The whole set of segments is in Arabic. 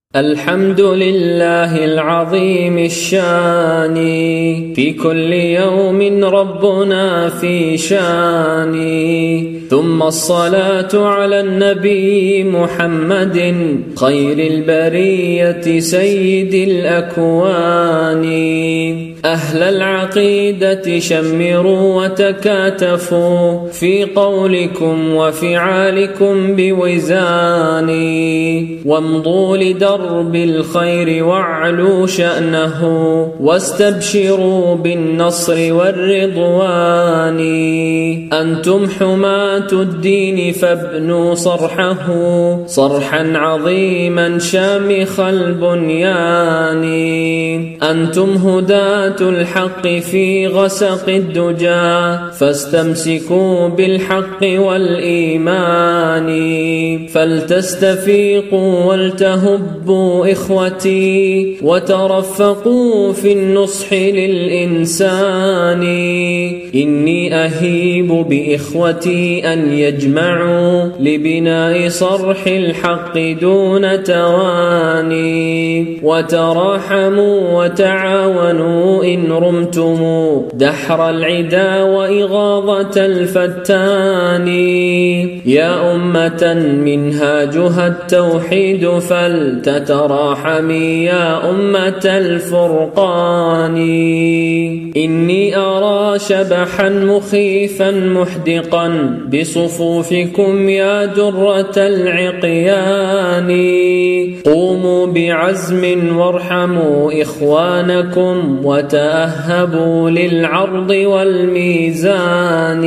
الحمد لله العظيم الشان، في كل يوم ربنا في شان. ثم الصلاة على النبي محمد خير البرية سيد الأكوان. أهل العقيدة شمروا وتكاتفوا في قولكم وفعالكم بوزان، وامضوا لدرب الخير واعلوا شأنه، واستبشروا بالنصر والرضوان. أنتم حماة الدين فابنوا صرحه صرحا عظيما شامخ البنيان. أنتم هداة الحق في غسق الدجى فاستمسكوا بالحق والإيمان. فلتستفيقوا والتهبوا إخوتي وترفقوا في النصح للإنسان. إني أهيب بإخوتي أن يجمعوا لبناء صرح الحق دون تواني، وتراحموا وتعاونوا إن رمتم دحر العدا وإغاظة الفتان. يا أمة منهاجها التوحيد فلتتراحمي يا أمة الفرقان. إني أرى شبحا مخيفا محدقا بصفوفكم يا درة العقيان. قوموا بعزم وارحموا إخوانكم وتأهبوا للعرض والميزان.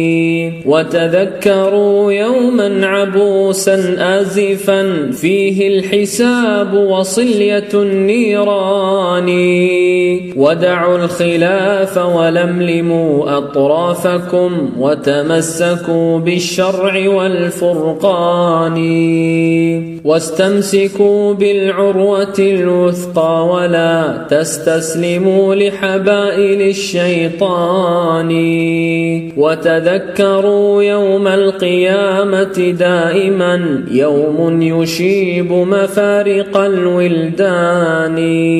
وتذكروا يوما عبوسا آزفا فيه الحساب وصلية النيران. ودعوا الخلاف ولملموا أطرافكم وتمسكوا بالشرع والفرقان. واستمسكوا بالعروة الوثقى ولا تستسلموا لحبائل الشيطان. وتذكروا يوم القيامة دائما يوم يشيب مفارق الولدان.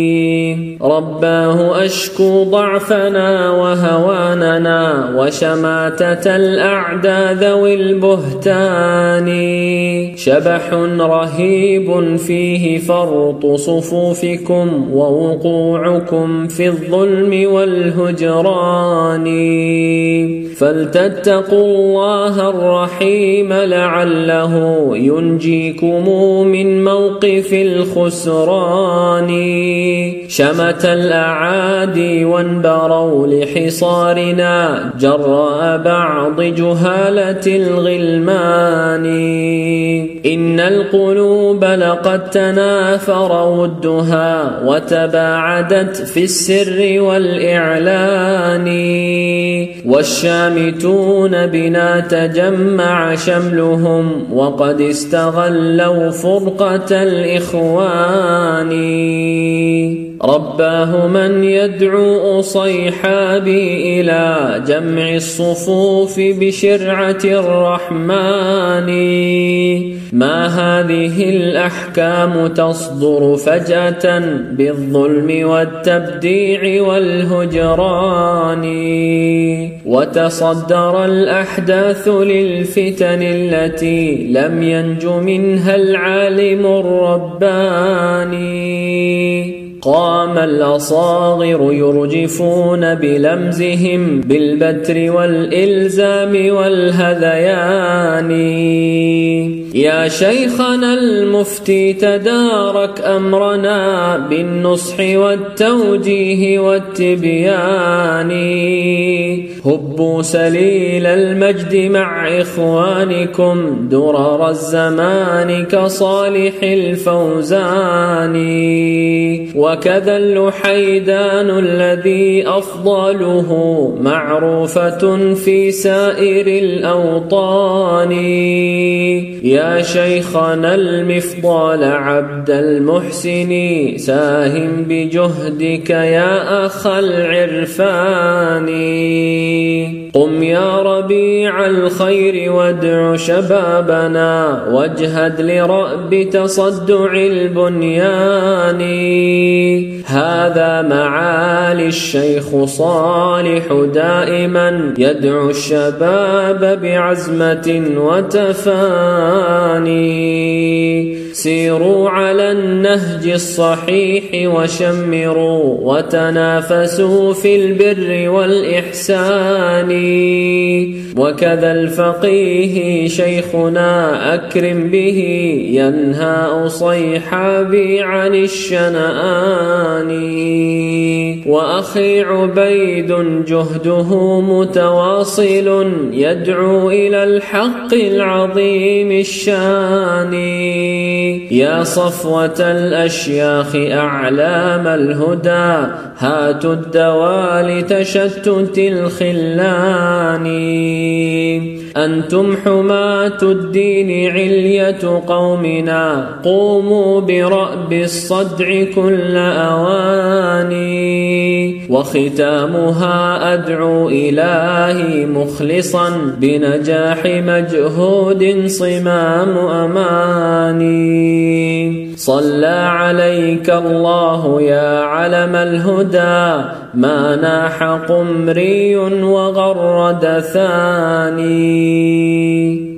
رباه أشكو ضعفنا وهواننا وشماتة الأعداء ذوي البهتان. شبح رهيب فيه فرط صفوفكم ووقوعكم في الظلم والهجران. فلتتقوا الله الرحيم لعله ينجيكم من موقف الخسران. شمت الأعادي وانبروا لحصارنا جراء بعض جهالة الغلمان. إن القلوب لقد تنافر ودها وتباعدت في السر والإعلان. والشامتون بنا تجمع شملهم وقد استغلوا فرقة الإخوان. رباه من يدعو صيحابي إلى جمع الصفوف بشرعة الرحمن. ما هذه الأحكام تصدر فجأة بالظلم والتبديع والهجران. وتصدر الأحداث للفتن التي لم ينج منها العالم الرباني. قام الأصاغر يرجفون بلمزهم بالبتر والإلزام والهذيان. يا شيخنا المفتي تدارك أمرنا بالنصح والتوجيه والتبيان. هبوا سليل المجد مع إخوانكم درر الزمان كصالح الفوزان. وكذا اللحيدان الذي أفضاله معروفة في سائر الأوطان. يا شيخنا المفضال عبد المحسن ساهم بجهدك يا أخ العرفان. قم يا ربيع الخير وادع شبابنا واجهد لرأب تصدع البنيان. هذا معالي الشيخ صالح دائما يدعو الشباب بعزمة وتفاني. سيروا على النهج الصحيح وشمروا وتنافسوا في البر والإحسان. وكذا الفقيه شيخنا أكرم به ينهى صيحابي عن الشنآن. وأخي عبيد جهده متواصل يدعو إلى الحق العظيم الشان. يا صفوة الأشياخ أعلام الهدى هاتوا الدواء لتشتت الخلان. أنتم حماة الدين علية قومنا قوموا برأب الصدع كل أواني. وختامها أدعو إلهي مخلصا بنجاح مجهود صمام أماني. صلى عليك الله يا علم الهدى ما ناح قمري وغرد ثاني.